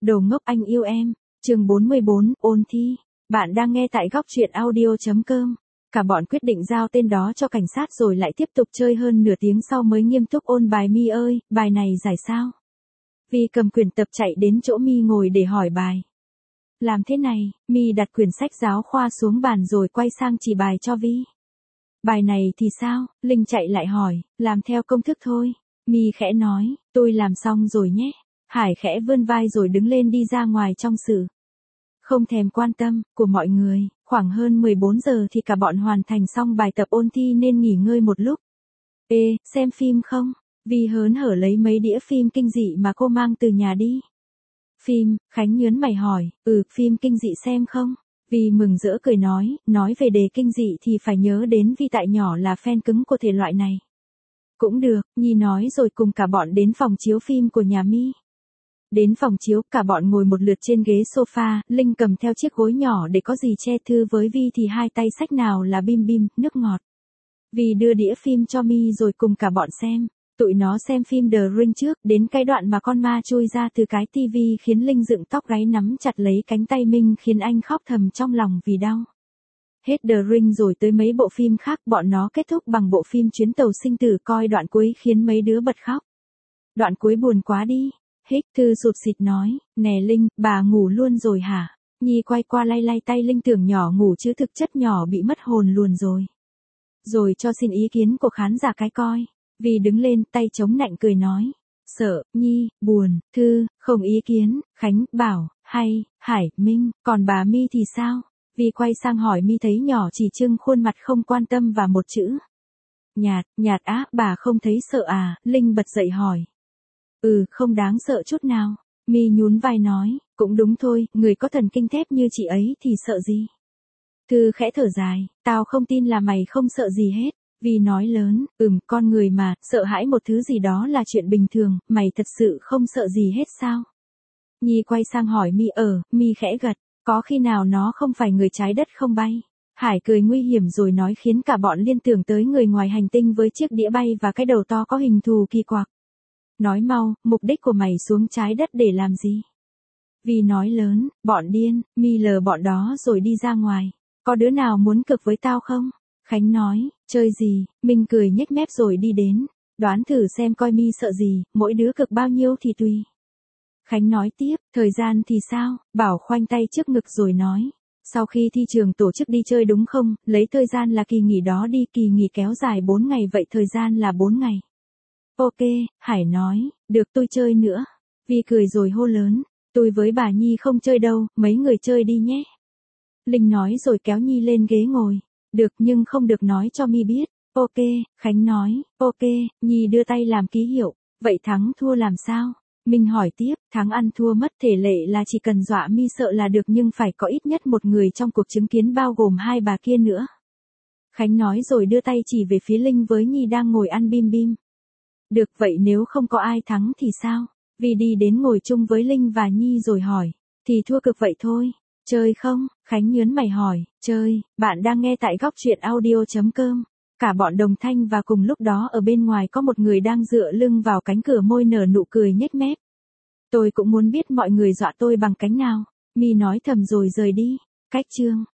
Đồ ngốc anh yêu em. Chương 44, ôn thi. Bạn đang nghe tại góc truyện audio.com. Cả bọn quyết định giao tên đó cho cảnh sát rồi lại tiếp tục chơi hơn nửa tiếng sau mới nghiêm túc ôn bài. Mi ơi, bài này giải sao? Vi cầm quyển tập chạy đến chỗ Mi ngồi để hỏi bài. Làm thế này, Mi đặt quyển sách giáo khoa xuống bàn rồi quay sang chỉ bài cho Vi. Bài này thì sao? Linh chạy lại hỏi, làm theo công thức thôi. Mi khẽ nói, tôi làm xong rồi nhé. Hải khẽ vươn vai rồi đứng lên đi ra ngoài trong sự không thèm quan tâm của mọi người. Khoảng hơn 14 giờ thì cả bọn hoàn thành xong bài tập ôn thi nên nghỉ ngơi một lúc. Ê, xem phim không? Vi hớn hở lấy mấy đĩa phim kinh dị mà cô mang từ nhà đi. Phim, Khánh nhớn mày hỏi, phim kinh dị xem không? Vi mừng rỡ cười nói về đề kinh dị thì phải nhớ đến Vi tại nhỏ là fan cứng của thể loại này. Cũng được, Nhi nói rồi cùng cả bọn đến phòng chiếu phim của nhà Mi. Đến phòng chiếu, cả bọn ngồi một lượt trên ghế sofa, Linh cầm theo chiếc gối nhỏ để có gì che thư với Vi thì hai tay xách nào là bim bim, nước ngọt. Vi đưa đĩa phim cho Mi rồi cùng cả bọn xem. Tụi nó xem phim The Ring trước, đến cái đoạn mà con ma chui ra từ cái tivi khiến Linh dựng tóc gáy nắm chặt lấy cánh tay Minh khiến anh khóc thầm trong lòng vì đau. Hết The Ring rồi tới mấy bộ phim khác, bọn nó kết thúc bằng bộ phim Chuyến tàu sinh tử, coi đoạn cuối khiến mấy đứa bật khóc. Đoạn cuối buồn quá đi. Hích Thư sụt sịt nói, nè Linh, bà ngủ luôn rồi hả? Nhi quay qua lay lay tay Linh tưởng nhỏ ngủ chứ thực chất nhỏ bị mất hồn luôn rồi. Rồi cho xin ý kiến của khán giả cái coi. Vi đứng lên tay chống nạnh cười nói. Sợ, Nhi, buồn, Thư, không ý kiến, Khánh, Bảo, hay, Hải, Minh, còn bà Mi thì sao? Vi quay sang hỏi Mi thấy nhỏ chỉ trưng khuôn mặt không quan tâm và một chữ. Nhạt á, bà không thấy sợ à? Linh bật dậy hỏi. Không đáng sợ chút nào. Mi nhún vai nói, cũng đúng thôi, người có thần kinh thép như chị ấy thì sợ gì? Thư khẽ thở dài, tao không tin là mày không sợ gì hết. Vi nói lớn, con người mà, sợ hãi một thứ gì đó là chuyện bình thường, mày thật sự không sợ gì hết sao? Nhi quay sang hỏi Mi Mi khẽ gật, có khi nào nó không phải người trái đất không bay? Hải cười nguy hiểm rồi nói khiến cả bọn liên tưởng tới người ngoài hành tinh với chiếc đĩa bay và cái đầu to có hình thù kỳ quặc. Nói mau, mục đích của mày xuống trái đất để làm gì? Vi nói lớn, bọn điên, Mi lờ bọn đó rồi đi ra ngoài. Có đứa nào muốn cực với tao không? Khánh nói, chơi gì? Minh cười nhếch mép rồi đi đến. Đoán thử xem coi Mi sợ gì, mỗi đứa cực bao nhiêu thì tùy. Khánh nói tiếp, thời gian thì sao? Bảo khoanh tay trước ngực rồi nói. Sau khi thi trường tổ chức đi chơi đúng không? Lấy thời gian là kỳ nghỉ đó đi, kỳ nghỉ kéo dài 4 ngày vậy thời gian là 4 ngày. Ok, Hải nói, được tôi chơi nữa. Vi cười rồi hô lớn, tôi với bà Nhi không chơi đâu, mấy người chơi đi nhé. Linh nói rồi kéo Nhi lên ghế ngồi. Được nhưng không được nói cho Mi biết. Ok, Khánh nói, ok, Nhi đưa tay làm ký hiệu. Vậy thắng thua làm sao? Minh hỏi tiếp, thắng ăn thua mất thể lệ là chỉ cần dọa Mi sợ là được nhưng phải có ít nhất một người trong cuộc chứng kiến bao gồm hai bà kia nữa. Khánh nói rồi đưa tay chỉ về phía Linh với Nhi đang ngồi ăn bim bim. Được vậy nếu không có ai thắng thì sao? Vi đi đến ngồi chung với Linh và Nhi rồi hỏi. Thì thua cực vậy thôi. Chơi không? Khánh nhớn mày hỏi. Chơi, bạn đang nghe tại góc truyện audio.com. Cả bọn đồng thanh và cùng lúc đó ở bên ngoài có một người đang dựa lưng vào cánh cửa môi nở nụ cười nhếch mép. Tôi cũng muốn biết mọi người dọa tôi bằng cánh nào. Mi nói thầm rồi rời đi. Cách chương.